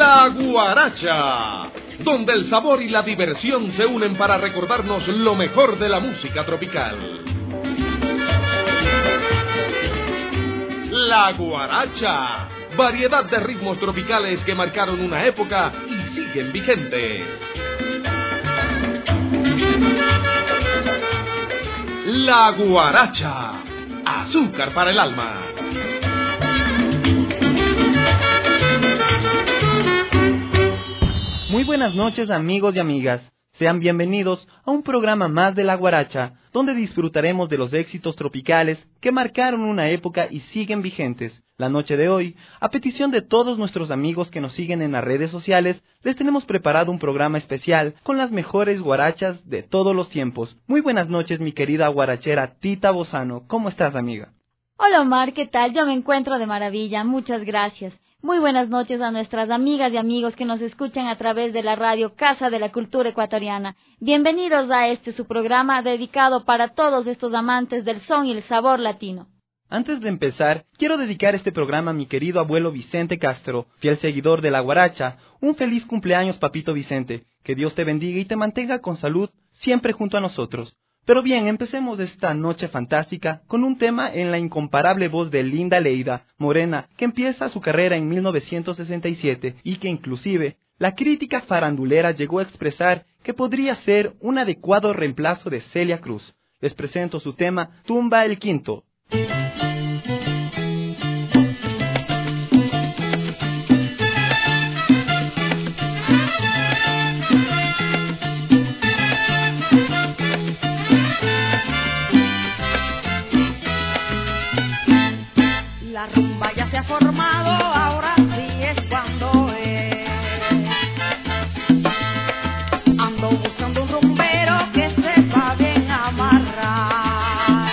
La Guaracha, donde el sabor y la diversión se unen para recordarnos lo mejor de la música tropical. La Guaracha, variedad de ritmos tropicales que marcaron una época y siguen vigentes. La Guaracha, azúcar para el alma. Muy buenas noches, amigos y amigas. Sean bienvenidos a un programa más de La Guaracha, donde disfrutaremos de los éxitos tropicales que marcaron una época y siguen vigentes. La noche de hoy, a petición de todos nuestros amigos que nos siguen en las redes sociales, les tenemos preparado un programa especial con las mejores guarachas de todos los tiempos. Muy buenas noches, mi querida guarachera Tita Bozano. ¿Cómo estás, amiga? Hola, Omar, ¿qué tal? Yo me encuentro de maravilla, muchas gracias. Muy buenas noches a nuestras amigas y amigos que nos escuchan a través de la radio Casa de la Cultura Ecuatoriana. Bienvenidos a su programa dedicado para todos estos amantes del son y el sabor latino. Antes de empezar, quiero dedicar este programa a mi querido abuelo Vicente Castro, fiel seguidor de La Guaracha. Un feliz cumpleaños, papito Vicente. Que Dios te bendiga y te mantenga con salud siempre junto a nosotros. Pero bien, empecemos esta noche fantástica con un tema en la incomparable voz de Linda Leida Morena, que empieza su carrera en 1967 y que inclusive la crítica farandulera llegó a expresar que podría ser un adecuado reemplazo de Celia Cruz. Les presento su tema Tumba el Quinto. La rumba ya se ha formado, ahora sí es cuando es. Ando buscando un rumbero que sepa bien amarrar.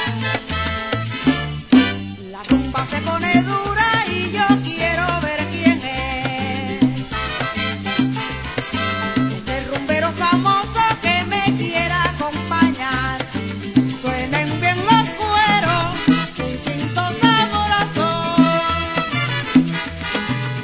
La rumba se pone dura y yo quiero ver quién es. Ese rumbero famoso que me quiera acompañar. Suenen bien los cueros, un quinto saborazo.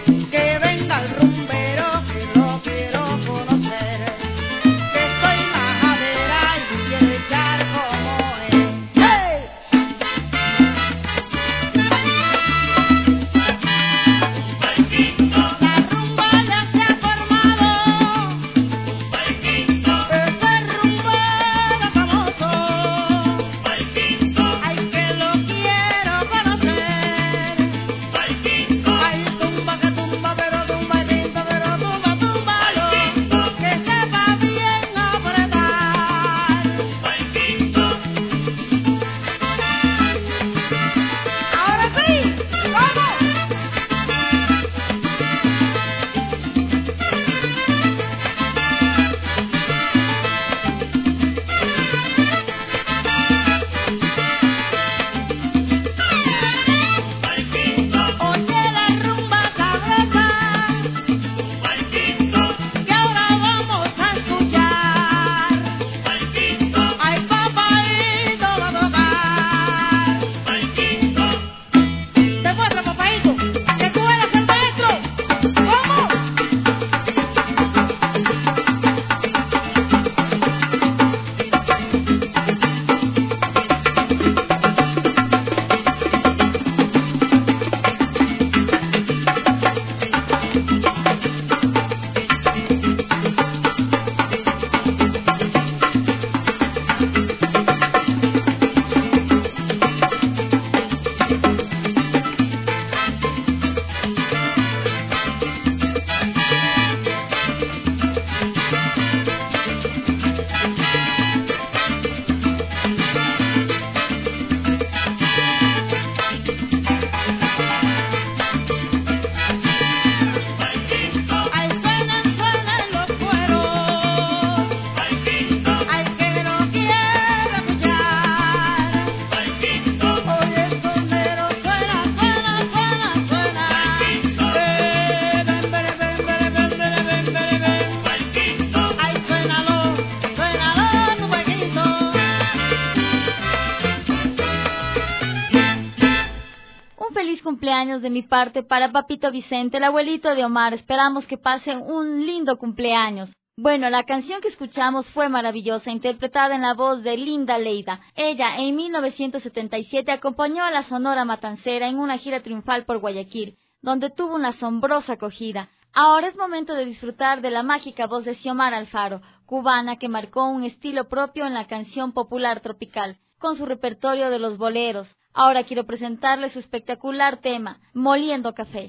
cumpleaños de mi parte para Papito Vicente, el abuelito de Omar. Esperamos que pasen un lindo cumpleaños. Bueno, la canción que escuchamos fue maravillosa, interpretada en la voz de Linda Leida. Ella, en 1977, acompañó a la Sonora Matancera en una gira triunfal por Guayaquil, donde tuvo una asombrosa acogida. Ahora es momento de disfrutar de la mágica voz de Xiomara Alfaro, cubana que marcó un estilo propio en la canción popular tropical, con su repertorio de los boleros. Ahora quiero presentarle su espectacular tema, Moliendo Café.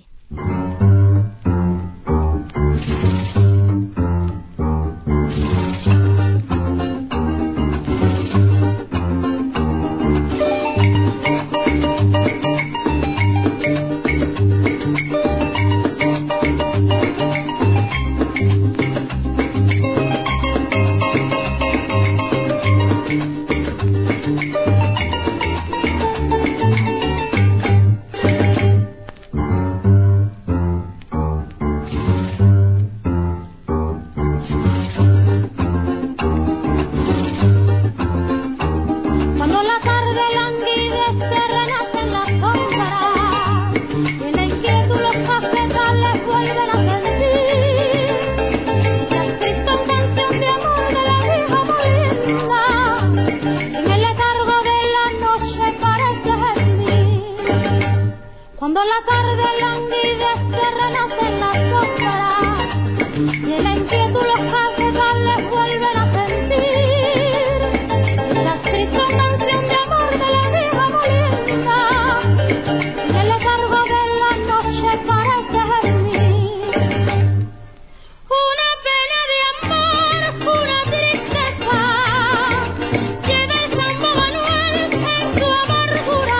Cuando la tarde languidece renace en la sombra y en la inquietud los cafetales vuelven a sentir esa triste canción de amor de la vieja molienda y el letargo de la noche parece gemir una pena de amor, una tristeza lleva el San Manuel en su amargura.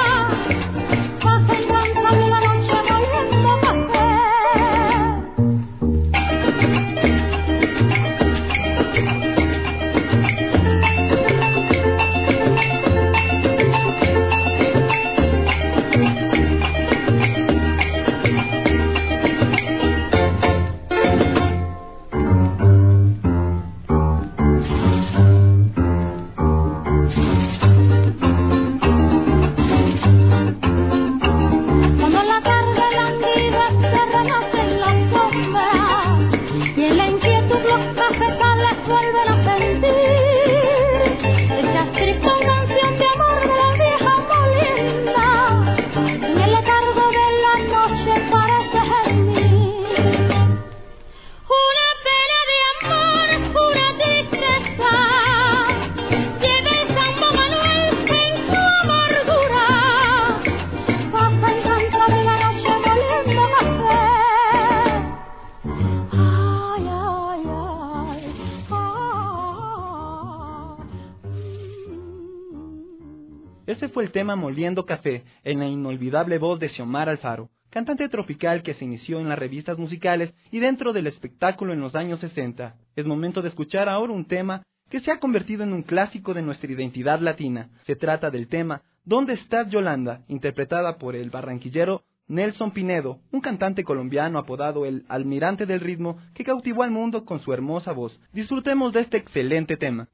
Ese fue el tema Moliendo Café, en la inolvidable voz de Xiomara Alfaro, cantante tropical que se inició en las revistas musicales y dentro del espectáculo en los años 60. Es momento de escuchar ahora un tema que se ha convertido en un clásico de nuestra identidad latina. Se trata del tema ¿Dónde estás, Yolanda?, interpretada por el barranquillero Nelson Pinedo, un cantante colombiano apodado el Almirante del Ritmo que cautivó al mundo con su hermosa voz. Disfrutemos de este excelente tema.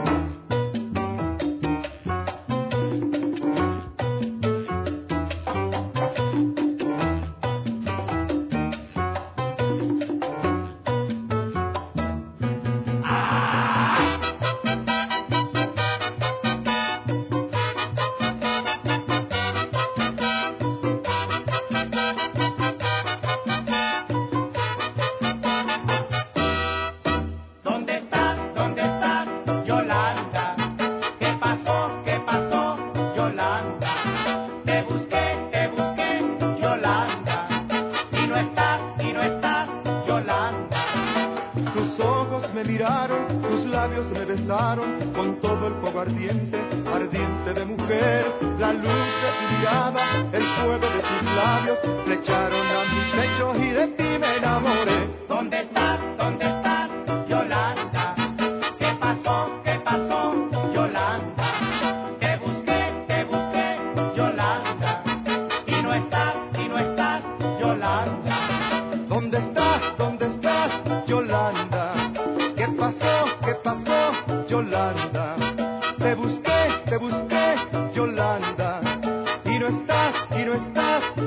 Tus labios me besaron con todo el fuego ardiente, ardiente de mujer. La luz de tu mirada, el fuego de tus labios, flecharon a mis pechos y de ti me enamoré. ¿Dónde estás, Yolanda? ¿Qué pasó, Yolanda? Te busqué, Yolanda, y no estás, Yolanda. ¿Dónde estás, Yolanda? ¿Qué pasó, Yolanda? Te busqué, Yolanda, y no estás,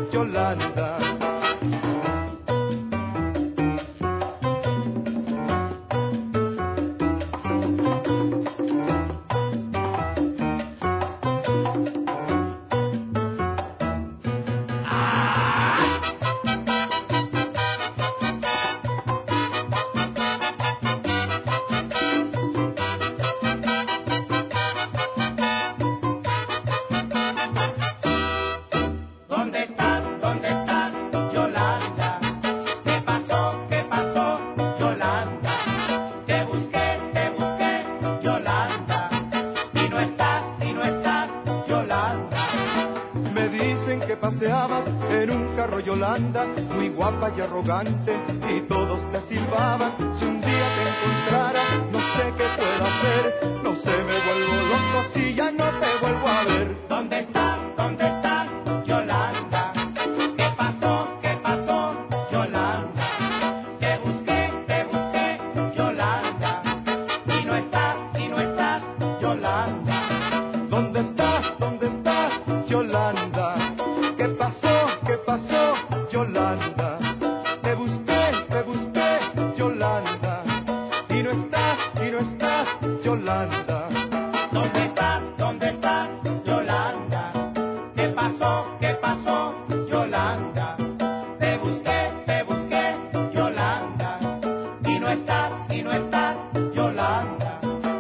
Me dicen que paseabas en un carro Yolanda, muy guapa y arrogante, y todos te silbaban. Si un día te encontrara, no sé qué puedo hacer, no sé, me vuelvo loco si ya no te vuelvo a ver. ¿Dónde estás, Yolanda? ¿Qué pasó, Yolanda? Te busqué, Yolanda, y no estás, Yolanda. ¿Dónde estás, Yolanda? ¿Qué pasó, Yolanda? Te busqué, Yolanda, y no estás, Yolanda. ¿Dónde estás, Yolanda? ¿Qué pasó, Yolanda? Te busqué, Yolanda, y no estás, Yolanda.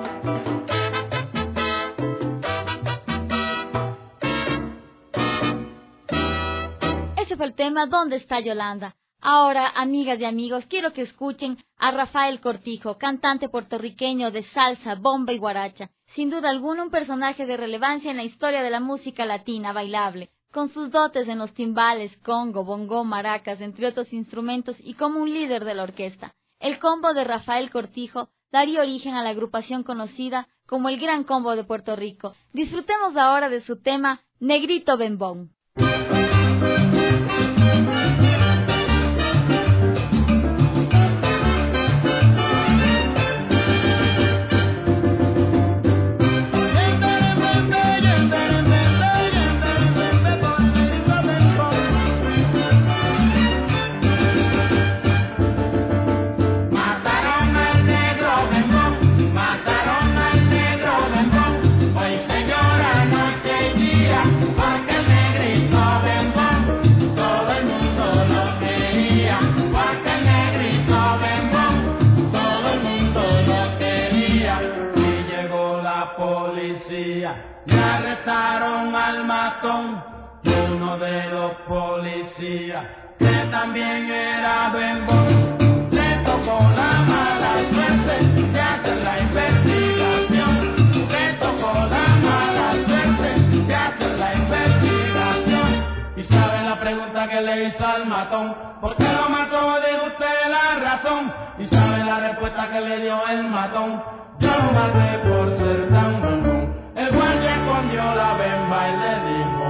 Ese fue el tema ¿Dónde está Yolanda? Ahora, amigas y amigos, quiero que escuchen a Rafael Cortijo, cantante puertorriqueño de salsa, bomba y guaracha. Sin duda alguna un personaje de relevancia en la historia de la música latina bailable, con sus dotes en los timbales, congo, bongo, maracas, entre otros instrumentos y como un líder de la orquesta. El combo de Rafael Cortijo daría origen a la agrupación conocida como el Gran Combo de Puerto Rico. Disfrutemos ahora de su tema Negrito Bembón. Le arrestaron al matón, uno de los policías, que también era bembón. Le tocó la mala suerte de hacer la investigación. Le tocó la mala suerte de hacer la investigación. Y sabe la pregunta que le hizo al matón: ¿por qué lo mató? Dijo usted la razón. Y sabe la respuesta que le dio el matón: yo lo maté por ser tan bembón. El guardia escondió la bemba y le dijo: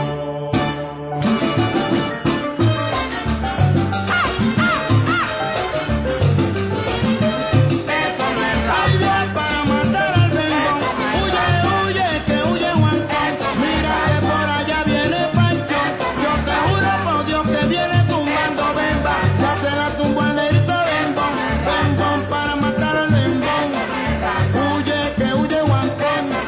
esto no es razón para matar al bembón. Huye, que huye Juancón. Mira que por allá viene Pancho. Yo te juro por Dios que viene tumbando bemba. Ya se la tumbó el negrito bembón. Bembón para matar al bembón. Huye, que huye Juancón.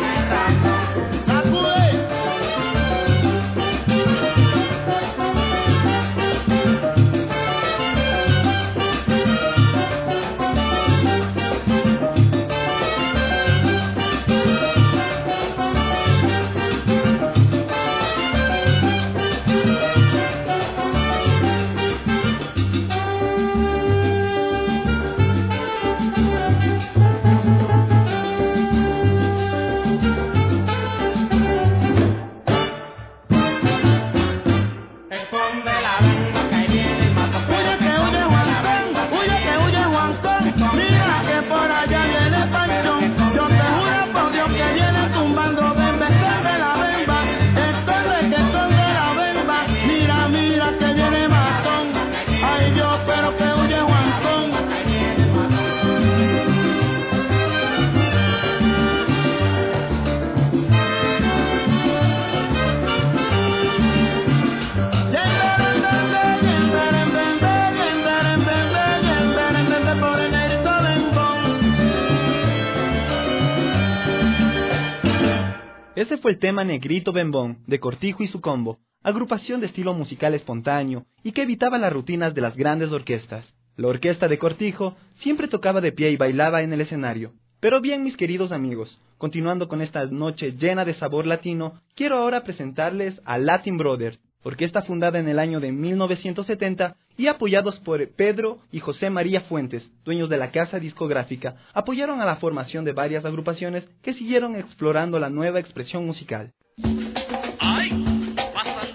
Ese fue el tema Negrito Bembón, de Cortijo y su combo, agrupación de estilo musical espontáneo y que evitaba las rutinas de las grandes orquestas. La orquesta de Cortijo siempre tocaba de pie y bailaba en el escenario. Pero bien, mis queridos amigos, continuando con esta noche llena de sabor latino, quiero ahora presentarles a Latin Brothers, orquesta fundada en el año de 1970 y apoyados por Pedro y José María Fuentes, dueños de la casa discográfica, apoyaron a la formación de varias agrupaciones que siguieron explorando la nueva expresión musical. ¡Ay! ¡Pasa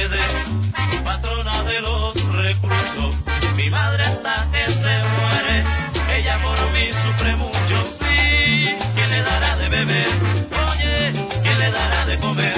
Mercedes, patrona de los reclusos. Mi madre hasta que se muere, ella por mí sufre mucho. Sí, ¿quién le dará de beber? Oye, ¿quién le dará de comer?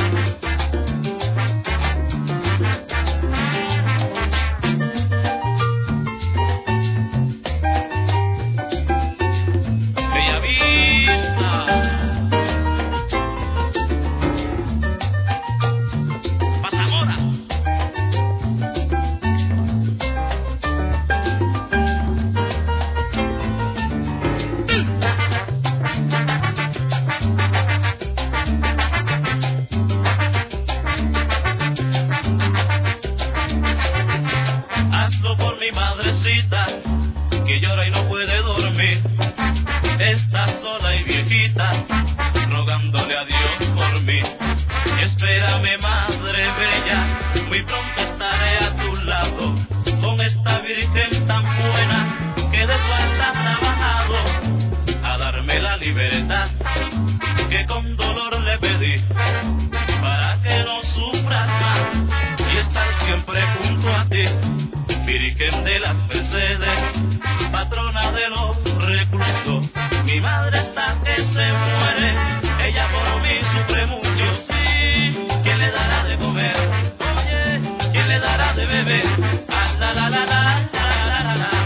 Que llora y no puede dormir, está sola y viejita, rogándole a Dios por mí. Espérame, madre bella, muy pronto estaré a tu lado, con esta virgen tan buena, que de tu altar ha trabajado, a darme la libertad, que con dolor le pedí, para que no sufras más, y estar siempre junto a ti. Virgen de las Mercedes, patrona de los reclusos. Mi madre hasta que se muere, ella por mí sufre mucho. Sí, ¿quién le dará de comer? Oye, ¿quién le dará de beber? Ah, la la la la la la la la.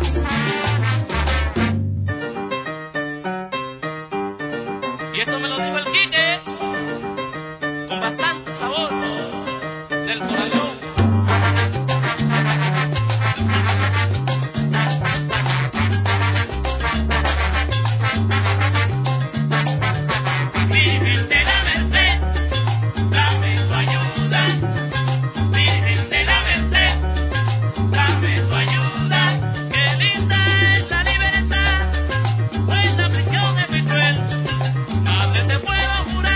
Y esto me lo dijo el Quique, con bastante sabor del corazón. Te puedo jurar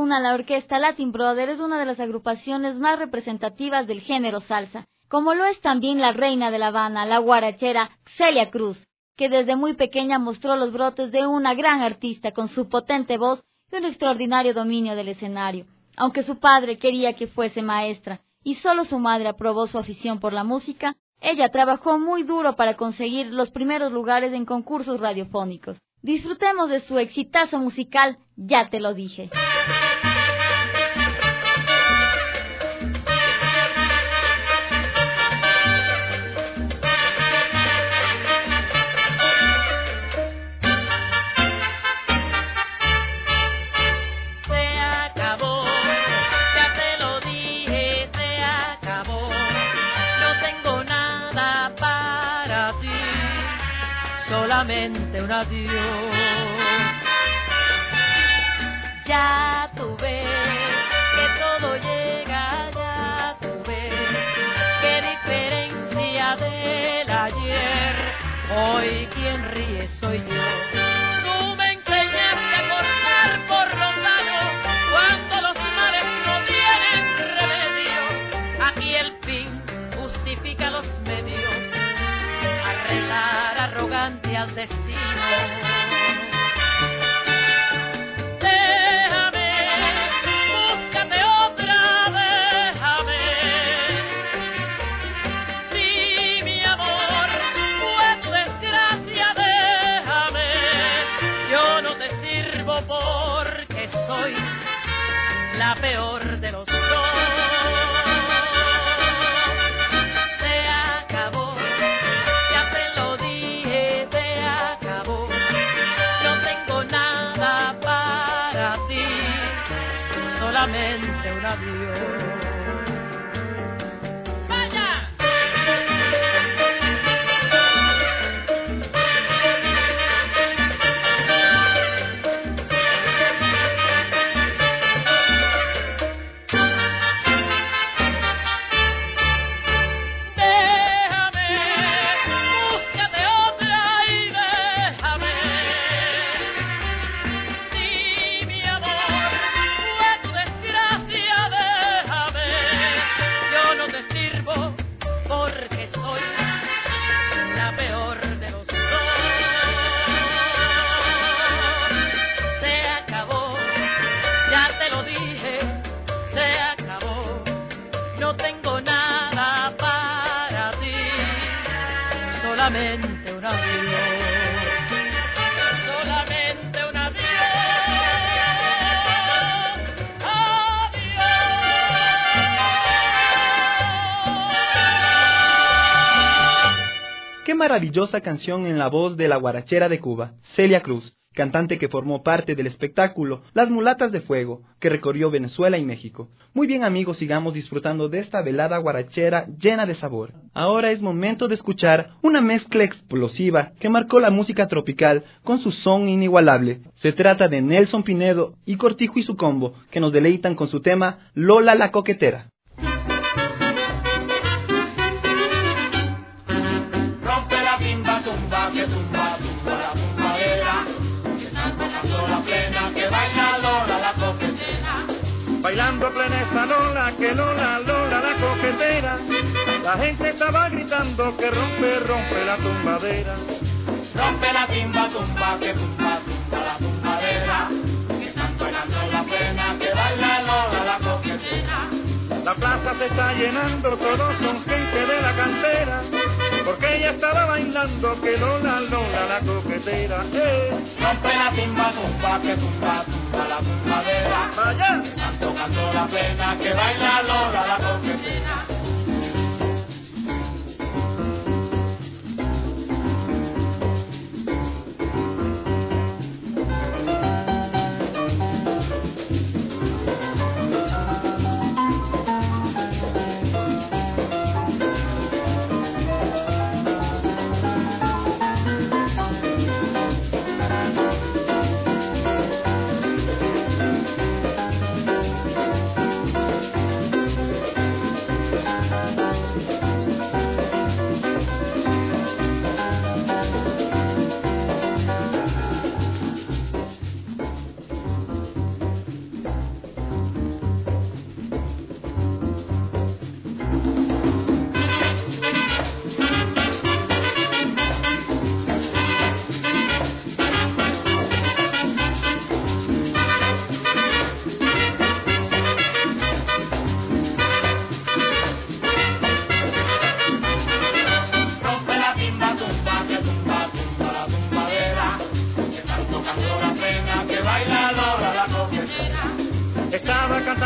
una la orquesta Latin Brother es una de las agrupaciones más representativas del género salsa, como lo es también la reina de La Habana, la guarachera Celia Cruz, que desde muy pequeña mostró los brotes de una gran artista con su potente voz y un extraordinario dominio del escenario. Aunque su padre quería que fuese maestra y solo su madre aprobó su afición por la música, ella trabajó muy duro para conseguir los primeros lugares en concursos radiofónicos. Disfrutemos de su exitazo musical, Ya te lo dije. Solamente un adiós. Ya tú ves que todo llega, ya tú ves qué diferencia del ayer. Hoy quien ríe soy yo. Tú me enseñaste a cortar por los lados cuando los males no tienen remedio. Aquí el fin justifica los medios. Arreglar arrogante al destino. Déjame, búscate otra, déjame. Si mi amor fue tu desgracia, déjame. Yo no te sirvo porque soy la peor de los dos. Solamente un adiós. ¡Vaya! Déjame, búscate otra y déjame. Si mi amor porque soy la peor de los dos. Se acabó, ya te lo dije, se acabó. No tengo nada para ti, solamente un adiós. Solamente un adiós. Qué maravillosa canción en la voz de la guarachera de Cuba, Celia Cruz, cantante que formó parte del espectáculo Las Mulatas de Fuego, que recorrió Venezuela y México. Muy bien amigos, sigamos disfrutando de esta velada guarachera llena de sabor. Ahora es momento de escuchar una mezcla explosiva que marcó la música tropical con su son inigualable. Se trata de Nelson Pinedo y Cortijo y su combo, que nos deleitan con su tema Lola la Coquetera. Tumba, que tumba, tumba la tumbadera, que están tocando la plena, que baila Lola la coquetera. Bailando plena esa Lola, que Lola, Lola la coquetera. La gente estaba gritando que rompe, rompe la tumbadera. Rompe la timba, tumba, que tumba, tumba la tumbadera, que están tocando la plena, que baila Lola la coquetera. La plaza se está llenando, todos son gente de la cantera, porque ella estaba bailando que Lola, Lola la coquetera. Rompe la timba, tumba, que tumba, tumba la tumbadera. Vaya. Están tocando la plena, que baila Lola la coquetera.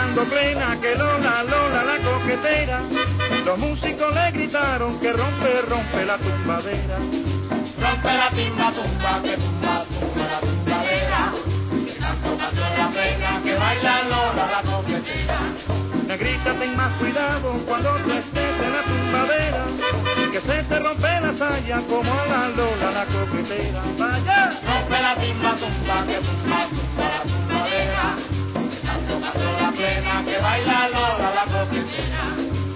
dando plena, que Lola, Lola la coquetera. Los músicos le gritaron que rompe, rompe la tumbadera. Rompe la timba, tumba, que tumba, tumba la tumbadera. Que tanto canto la pena, que baila Lola la coquetera. Negrita, ten más cuidado cuando te estés en la tumbadera, que se te rompe la saya como a la Lola la coquetera. ¡Vaya! Rompe la timba, tumba, que tumba, tumba la tumbadera. Que tanto canto la pena, que baila Lola la coquetera.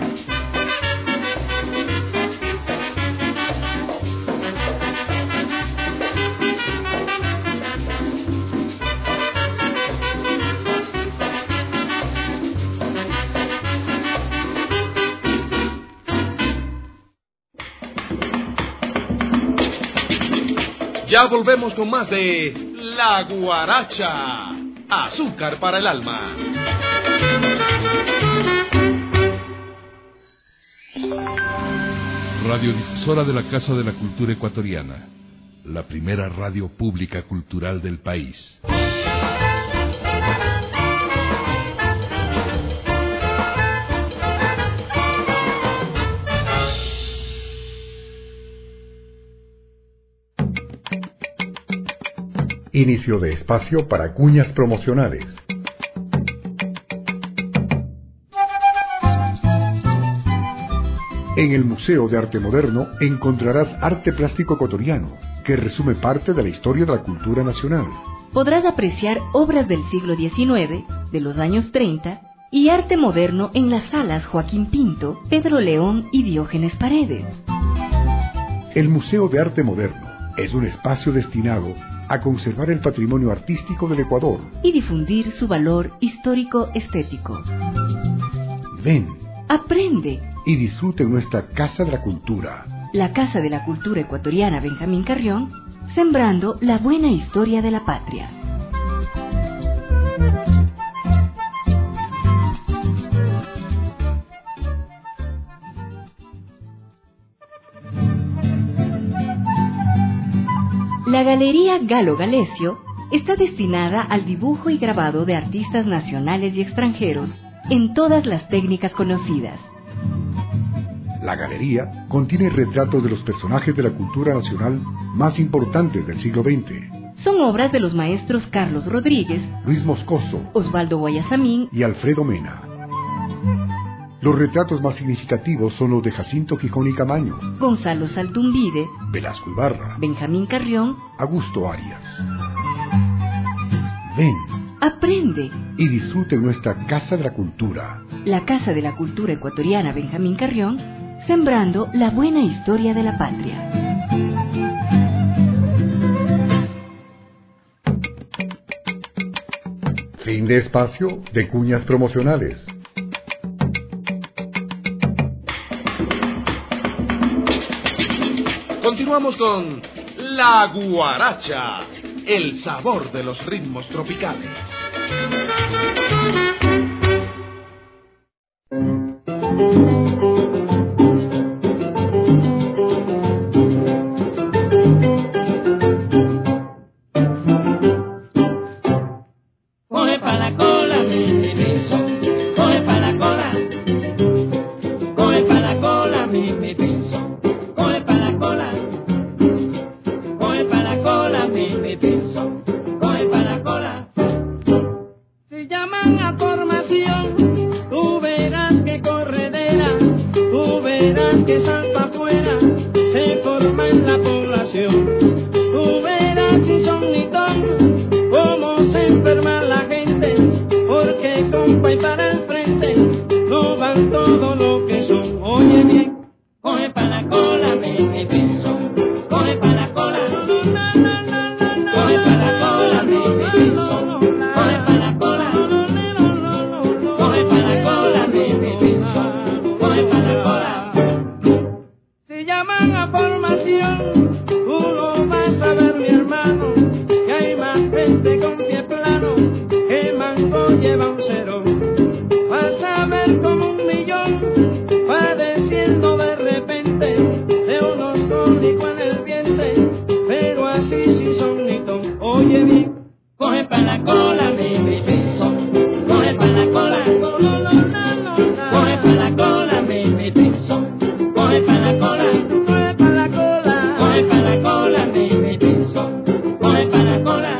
Ya volvemos con más de La Guaracha, azúcar para el alma. Radiodifusora de la Casa de la Cultura Ecuatoriana, la primera radio pública cultural del país. Inicio de espacio para cuñas promocionales. En el Museo de Arte Moderno encontrarás arte plástico ecuatoriano, que resume parte de la historia de la cultura nacional. Podrás apreciar obras del siglo XIX, de los años 30, y arte moderno en las salas Joaquín Pinto, Pedro León y Diógenes Paredes. El Museo de Arte Moderno es un espacio destinado a conservar el patrimonio artístico del Ecuador y difundir su valor histórico-estético. Ven, aprende y disfrute nuestra Casa de la Cultura. La Casa de la Cultura Ecuatoriana Benjamín Carrión, sembrando la buena historia de la patria. La Galería Galo Galecio está destinada al dibujo y grabado de artistas nacionales y extranjeros en todas las técnicas conocidas. La galería contiene retratos de los personajes de la cultura nacional más importantes del siglo XX. Son obras de los maestros Carlos Rodríguez, Luis Moscoso, Osvaldo Guayasamín y Alfredo Mena. Los retratos más significativos son los de Jacinto Gijón y Camaño, Gonzalo Saltumbide, Velasco Ibarra, Benjamín Carrión, Augusto Arias. Ven, aprende y disfrute nuestra Casa de la Cultura. La Casa de la Cultura Ecuatoriana Benjamín Carrión, sembrando la buena historia de la patria. Fin de espacio de cuñas promocionales. Continuamos con La Guaracha, el sabor de los ritmos tropicales. Coge pa' la cola, mi pinzón, coge pa' la cola. Coge pa' la cola, mi pinzón, coge pa' la cola. Coge pa' la cola, mi pinzón, coge pa' la cola. Si llaman a formación, tú verás que corredera, tú verás que salta afuera, se forma en la población. Tú verás si son ni ton, cómo se enferma la gente, porque compa y para el frente, no van todo lo que son. Oye bien, coge pa' la cola, mi pinzón, coge pa' la cola. Coge pa' la cola, mi pinzón, coge pa' la cola. Coge pa' la cola, mi pinzón, coge pa' la cola. Si llaman a formación, tú lo vas a ver, mi hermano, que hay más gente con pie plano que mango lleva un cero. Vas a ver como 1.000.000 padeciendo de repente de unos cólicos en el vientre, pero así sí son nitón. Oye bien, coge pa' la cola, mi pinzón, coge pa' la cola. coge pa' la cola, mi piso, coge pa' la cola.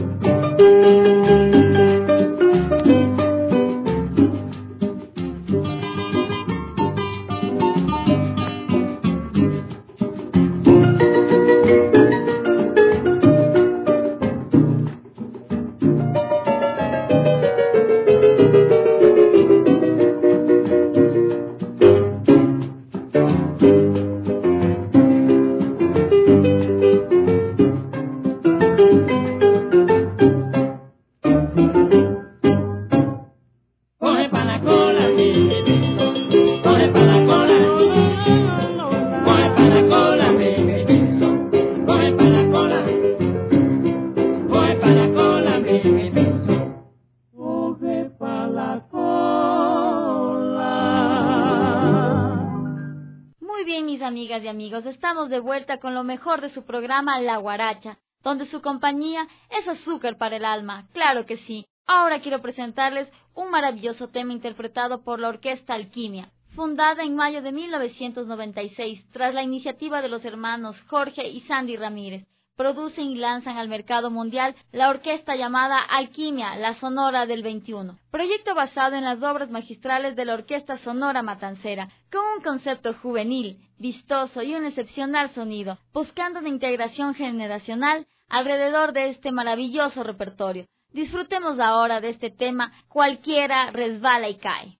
Amigas y amigos, estamos de vuelta con lo mejor de su programa La Guaracha, donde su compañía es azúcar para el alma, claro que sí. Ahora quiero presentarles un maravilloso tema interpretado por la Orquesta Alquimia, fundada en mayo de 1996, tras la iniciativa de los hermanos Jorge y Sandy Ramírez. Producen y lanzan al mercado mundial la orquesta llamada Alquimia, la Sonora del 21, proyecto basado en las obras magistrales de la Orquesta Sonora Matancera, con un concepto juvenil, vistoso y un excepcional sonido, buscando una integración generacional alrededor de este maravilloso repertorio. Disfrutemos ahora de este tema, Cualquiera resbala y cae.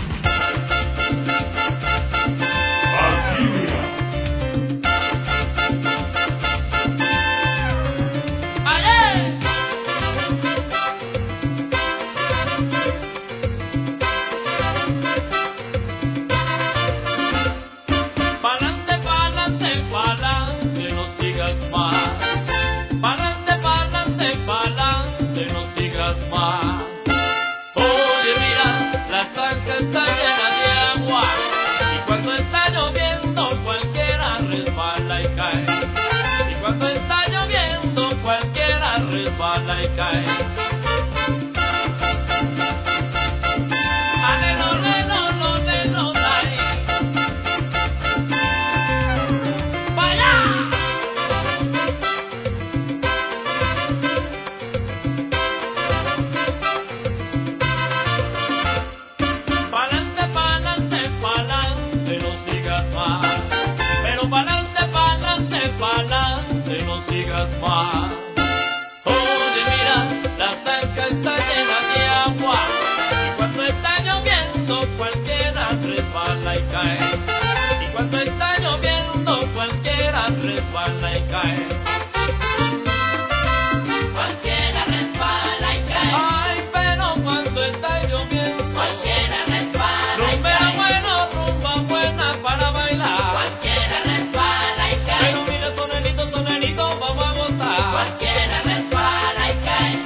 Está llena de agua y cuando está lloviendo cualquiera resbala y cae. Y cuando está lloviendo cualquiera resbala y cae. Alelo, lelo, lo, lelo, dai. ¡Vaya! Pa'lante, no sigas más. Oye, mira, la zanca está llena de agua y cuando está lloviendo cualquiera resbala y cae. Y cuando está lloviendo cualquiera resbala y cae. Cualquiera resbala y cae. Ay, pero cuando está lloviendo cualquiera resbala y cae. Rumba buena para bailar. Cualquiera resbala y cae. Pero mira, sonelito, vamos a gozar. Cualquiera resbala y cae.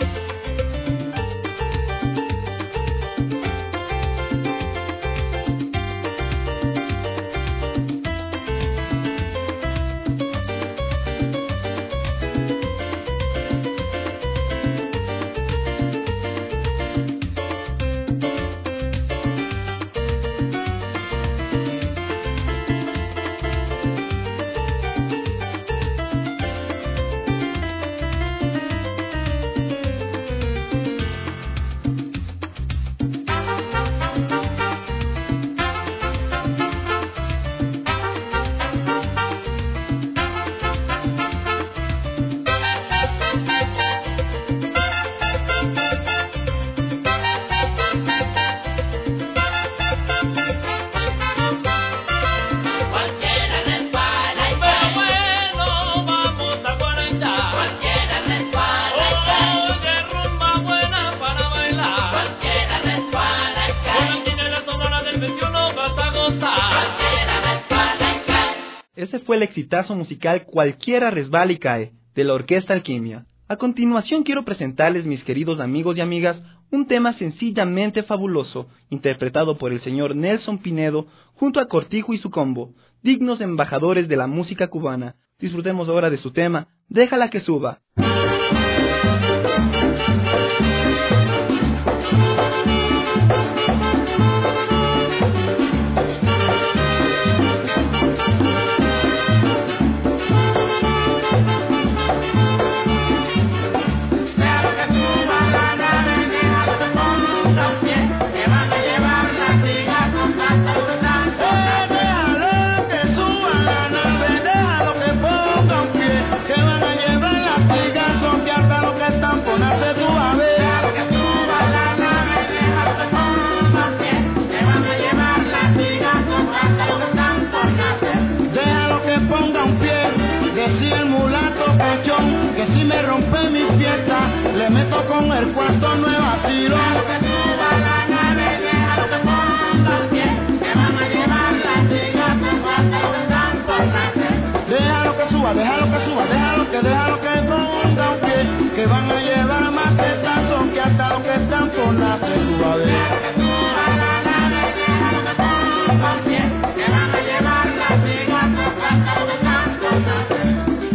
Ese fue el exitazo musical Cualquiera resbala y cae, de la Orquesta Alquimia. A continuación quiero presentarles, mis queridos amigos y amigas, un tema sencillamente fabuloso, interpretado por el señor Nelson Pinedo, junto a Cortijo y su combo, dignos embajadores de la música cubana. Disfrutemos ahora de su tema, Déjala que suba. rompe mi fiesta, le meto con el cuarto nuevo asilo. Déjalo que suba la nave, déjalo que ponga un pie, que van a llevar las chicas que cuando están por nacer. Déjalo que suba, déjalo que suba, déjalo que ponga un pie, que van a llevar más de tanto que hasta los que están por nacer. Tú vas a ver. Déjalo que suba la nave, déjalo que ponga un pie, que van a llevar las chicas que hasta los que están por nacer.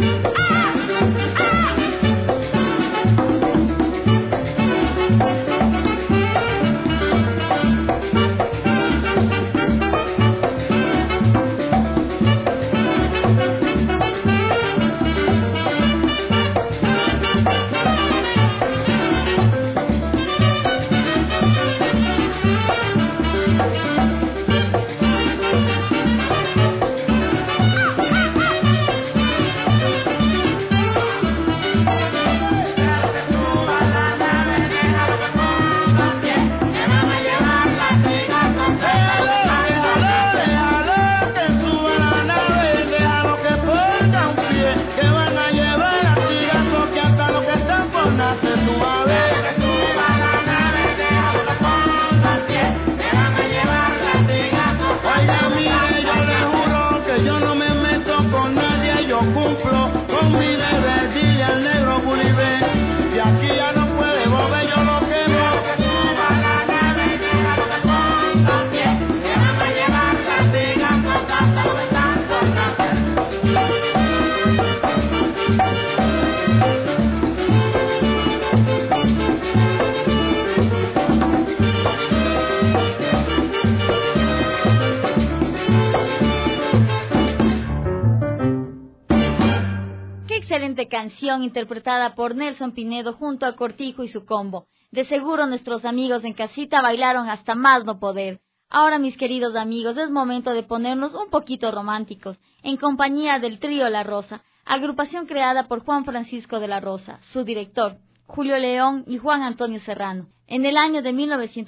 Canción interpretada por Nelson Pinedo junto a Cortijo y su combo. De seguro nuestros amigos en casita bailaron hasta más no poder. Ahora, mis queridos amigos, es momento de ponernos un poquito románticos, en compañía del trío La Rosa, agrupación creada por Juan Francisco de la Rosa, su director, Julio León y Juan Antonio Serrano, en el año de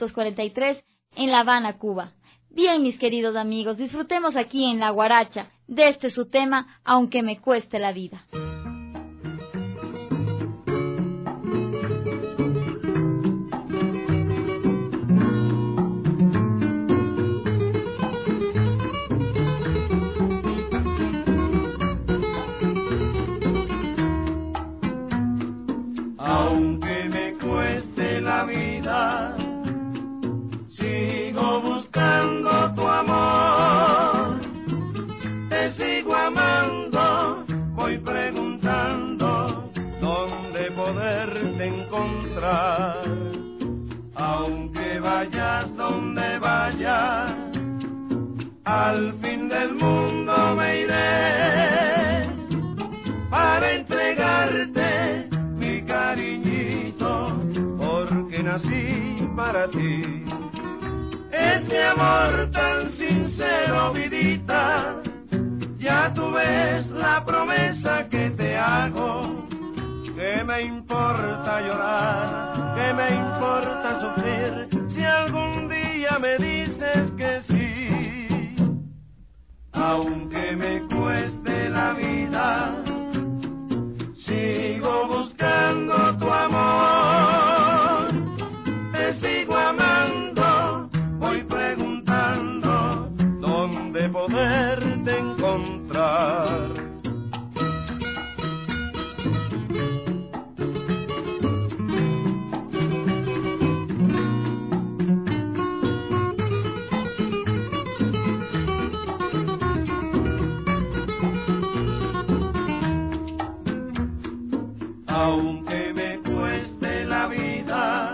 1943, en La Habana, Cuba. Bien, mis queridos amigos, disfrutemos aquí en La Guaracha de este su tema, Aunque me cueste la vida. Aunque me cueste la vida, sigo buscando tu amor, te sigo amando, voy preguntando dónde poderte encontrar. Aunque vayas donde vayas, al fin del mundo me iré para entregarte mi cariñito, porque nací para ti. Ese amor tan sincero, vidita, ya tú ves la promesa que te hago. ¿Qué me importa llorar? ¿Qué me importa sufrir? Si algún día me dices que sí. Aunque me cueste la vida, sigo buscando tu amor, te sigo amando, voy preguntando dónde poderte encontrar. Aunque me cueste la vida,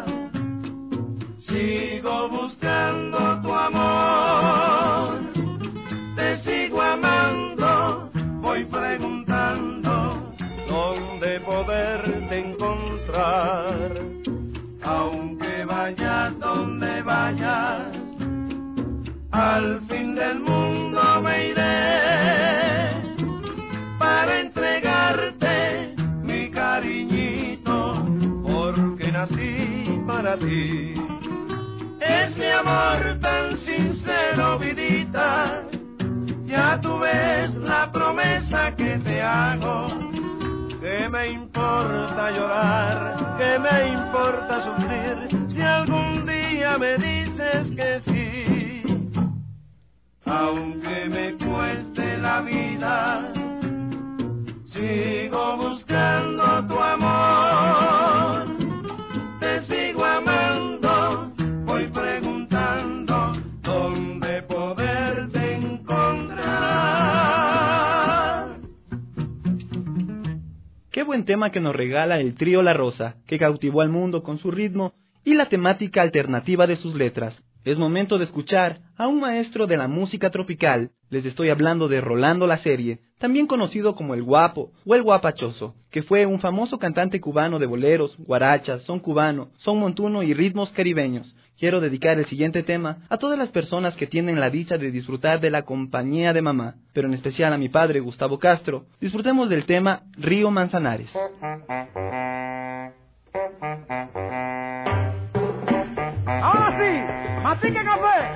sigo buscando tu amor, te sigo amando, voy preguntando dónde poderte encontrar. Aunque vayas donde vayas, al fin del mundo me iré para entregarte mi cariñito, porque nací para ti. Ese amor tan sincero, vidita, ya tú ves la promesa que te hago. ¿Qué ¿Qué me importa llorar? ¿Qué me importa sufrir? Si algún día me dices que sí, aunque me cueste la vida, sigo buscando tu amor, te sigo amando, voy preguntando dónde poderte encontrar. Qué buen tema que nos regala el trío La Rosa, que cautivó al mundo con su ritmo y la temática alternativa de sus letras. Es momento de escuchar a un maestro de la música tropical. Les estoy hablando de Rolando La Serie, también conocido como el Guapo o el Guapachoso, que fue un famoso cantante cubano de boleros, guarachas, son cubano, son montuno y ritmos caribeños. Quiero dedicar el siguiente tema a todas las personas que tienen la dicha de disfrutar de la compañía de mamá, pero en especial a mi padre Gustavo Castro. Disfrutemos del tema Río Manzanares. Ahora sí, mastique café.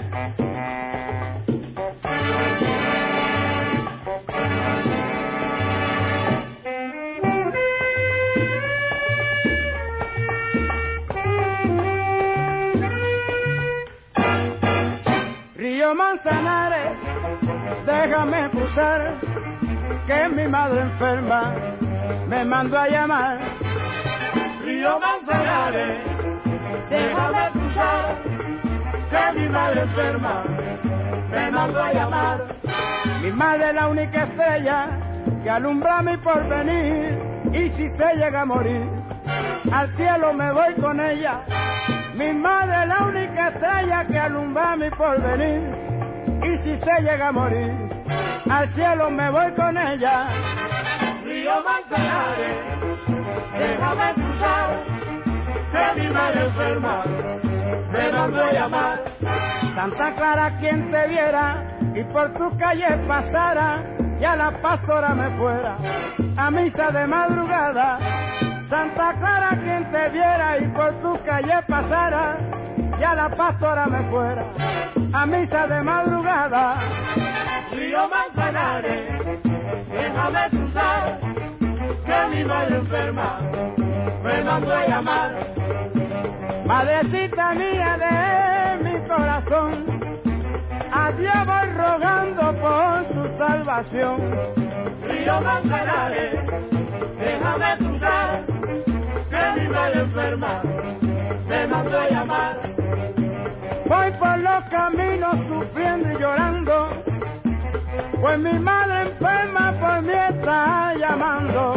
Río Manzanares, déjame cruzar, que mi madre enferma me mandó a llamar. Río Manzanares, déjame cruzar, que mi madre enferma me mandó a llamar. Mi madre es la única estrella que alumbra mi porvenir, y si se llega a morir, al cielo me voy con ella. Mi madre es la única estrella que alumbra mi porvenir, y si se llega a morir, al cielo me voy con ella. Río Manzanares, déjame cruzar, que mi madre enferma me mandó a llamar. Santa Clara, quien te viera y por tu calle pasara, y a la pastora me fuera a misa de madrugada. Santa Clara, quien te viera y por tu calle pasara, y a la pastora me fuera a misa de madrugada. Río Manzanares, déjame cruzar, que mi madre enferma me mandó a llamar. Madrecita mía de mi corazón, a Dios voy rogando por tu salvación. Río Manzanares, déjame cruzar, que mi madre enferma me mandó a llamar. Voy por los caminos sufriendo y llorando, pues mi madre enferma por mí está llamando.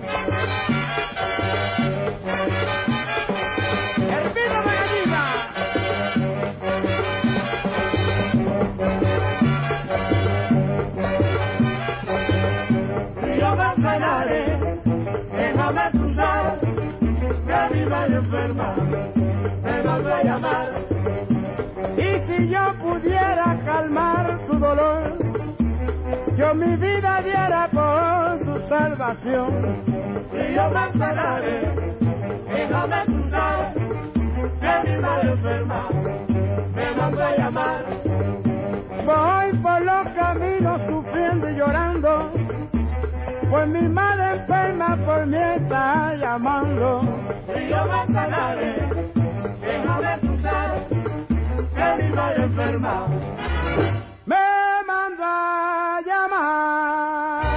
¡El vino de gallina! Río Manzanares, déjame cruzar, que mi madre enferma me mandó a llamar. Y si yo pudiera calmar tu dolor, yo mi vida diera por su salvación. Río Manzanares, déjame cruzar, que mi madre enferma me mandó a llamar. Voy por los caminos sufriendo y llorando, pues mi madre enferma por mí está llamando. Río Manzanares, déjame cruzar, que mi madre enferma me mandó a llamar.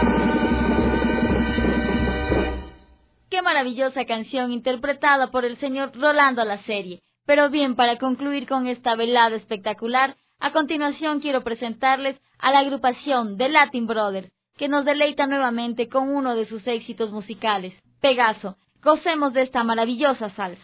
Qué maravillosa canción interpretada por el señor Rolando La Serie. Pero bien, para concluir con esta velada espectacular, a continuación quiero presentarles a la agrupación The Latin Brothers, que nos deleita nuevamente con uno de sus éxitos musicales, Pegaso. Gocemos de esta maravillosa salsa.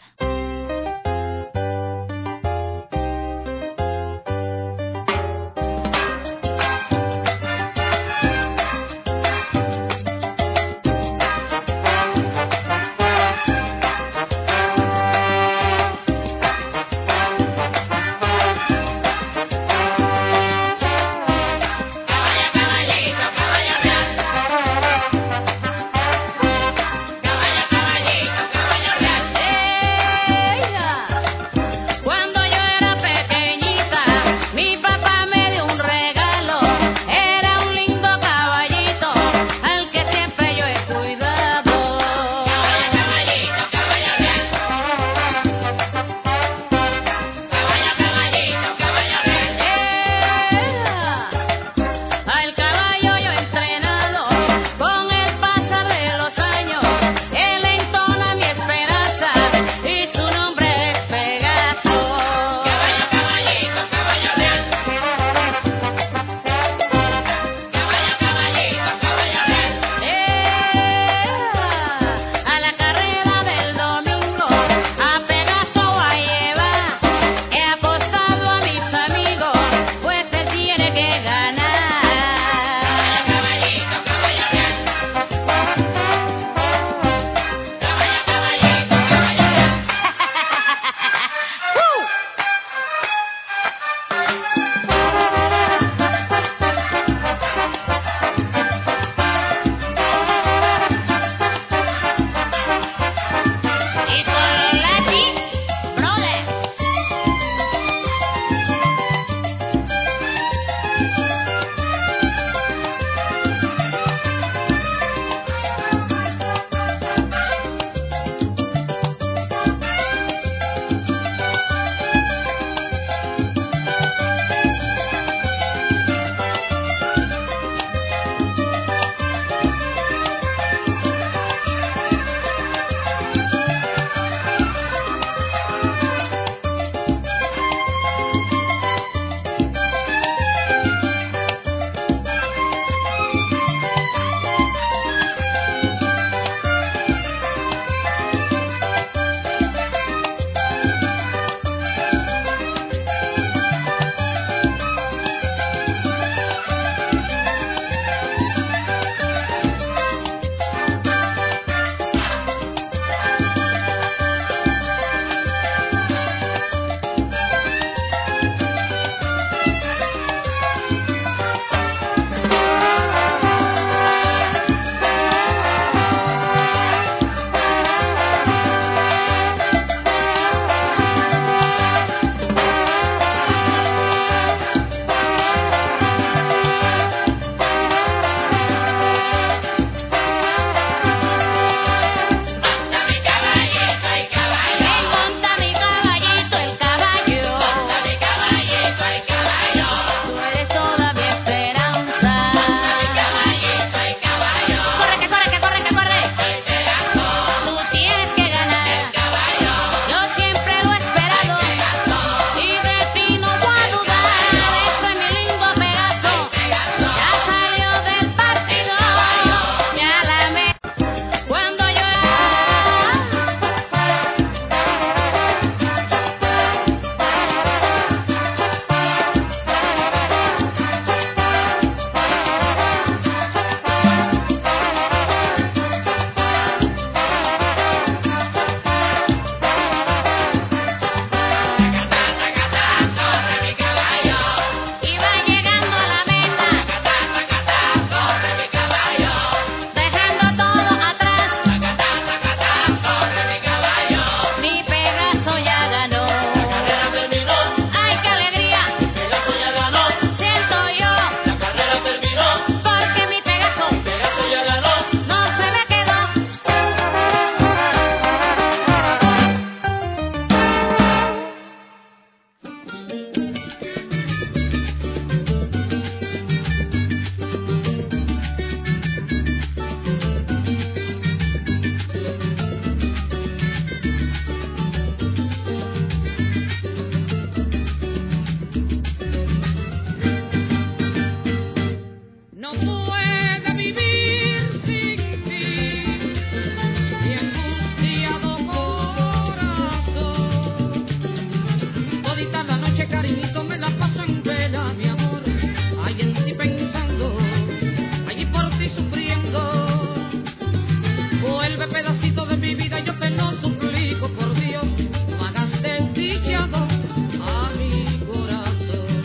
Vuelve pedacito de mi vida, yo te lo suplico, por Dios, no hagas desdichado a mi corazón.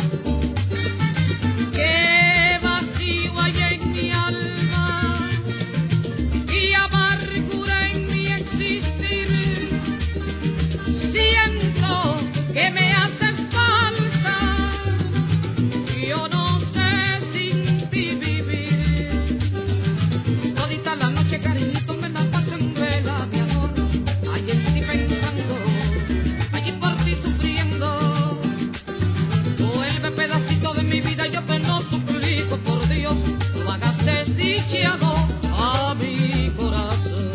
Qué vacío hay en mi alma y amargura en mi existir. Siento que me hace falta, yo no sé sin ti vivir. Todita la noche, cariñito, me la paso en vela, mi amor, allí en ti pensando, allí por ti sufriendo. Vuelve pedacito de mi vida, yo te lo suplico, por Dios, no hagas desdichado a mi corazón.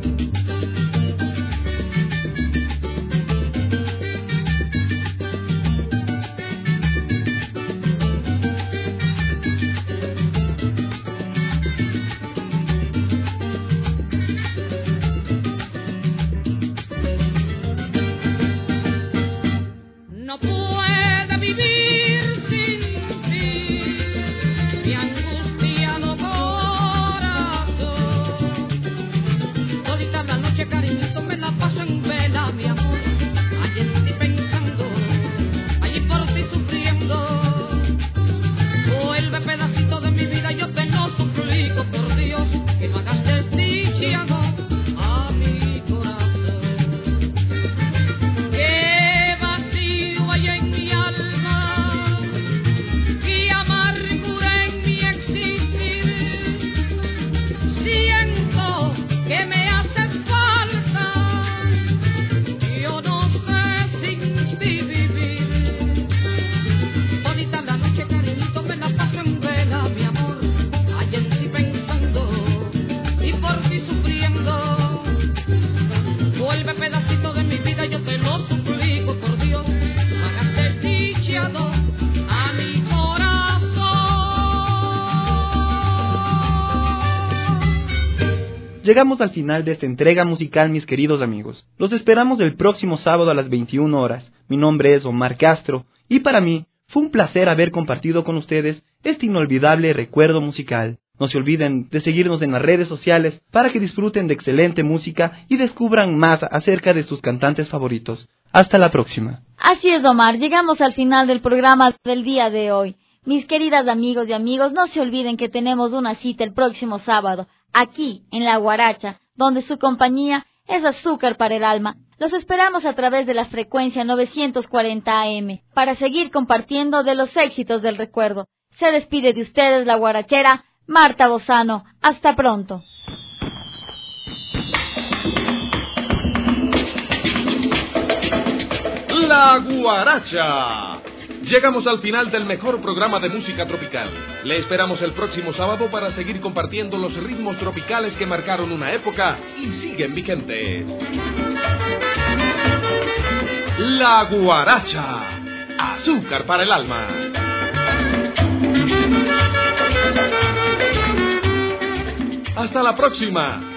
No puede vivir sin ti, mi angustiado corazón. Todita la noche, cariñito, me la paso en vela, mi amor, allí en ti pensando, allí por ti sufriendo. Vuelve pedacito de mi vida, yo te lo suplico, por Dios, que no hagas desdichado a mi corazón. Qué vacío hay en mi alma y amargura en mi existir. Siento que me hace falta, yo no sé sin ti vivir. Todita la noche, cariñito, me la paso en vela, mi amor, allí en ti pensando y por ti sufriendo. Vuelve pedacito de mi vida, yo te lo suplico, por Dios, no hagas desdichado a mi corazón. Llegamos al final de esta entrega musical, mis queridos amigos. Los esperamos el próximo sábado a las 21 horas. Mi nombre es Omar Castro y para mí fue un placer haber compartido con ustedes este inolvidable recuerdo musical. No se olviden de seguirnos en las redes sociales para que disfruten de excelente música y descubran más acerca de sus cantantes favoritos. Hasta la próxima. Así es, Omar, llegamos al final del programa del día de hoy. Mis queridas amigos y amigos, no se olviden que tenemos una cita el próximo sábado, aquí en La Guaracha, donde su compañía es azúcar para el alma. Los esperamos a través de la frecuencia 940 AM para seguir compartiendo de los éxitos del recuerdo. Se despide de ustedes la guarachera Marta Bozano. Hasta pronto. La Guaracha. Llegamos al final del mejor programa de música tropical. Le esperamos el próximo sábado para seguir compartiendo los ritmos tropicales que marcaron una época y siguen vigentes. La Guaracha. Azúcar para el alma. Hasta la próxima.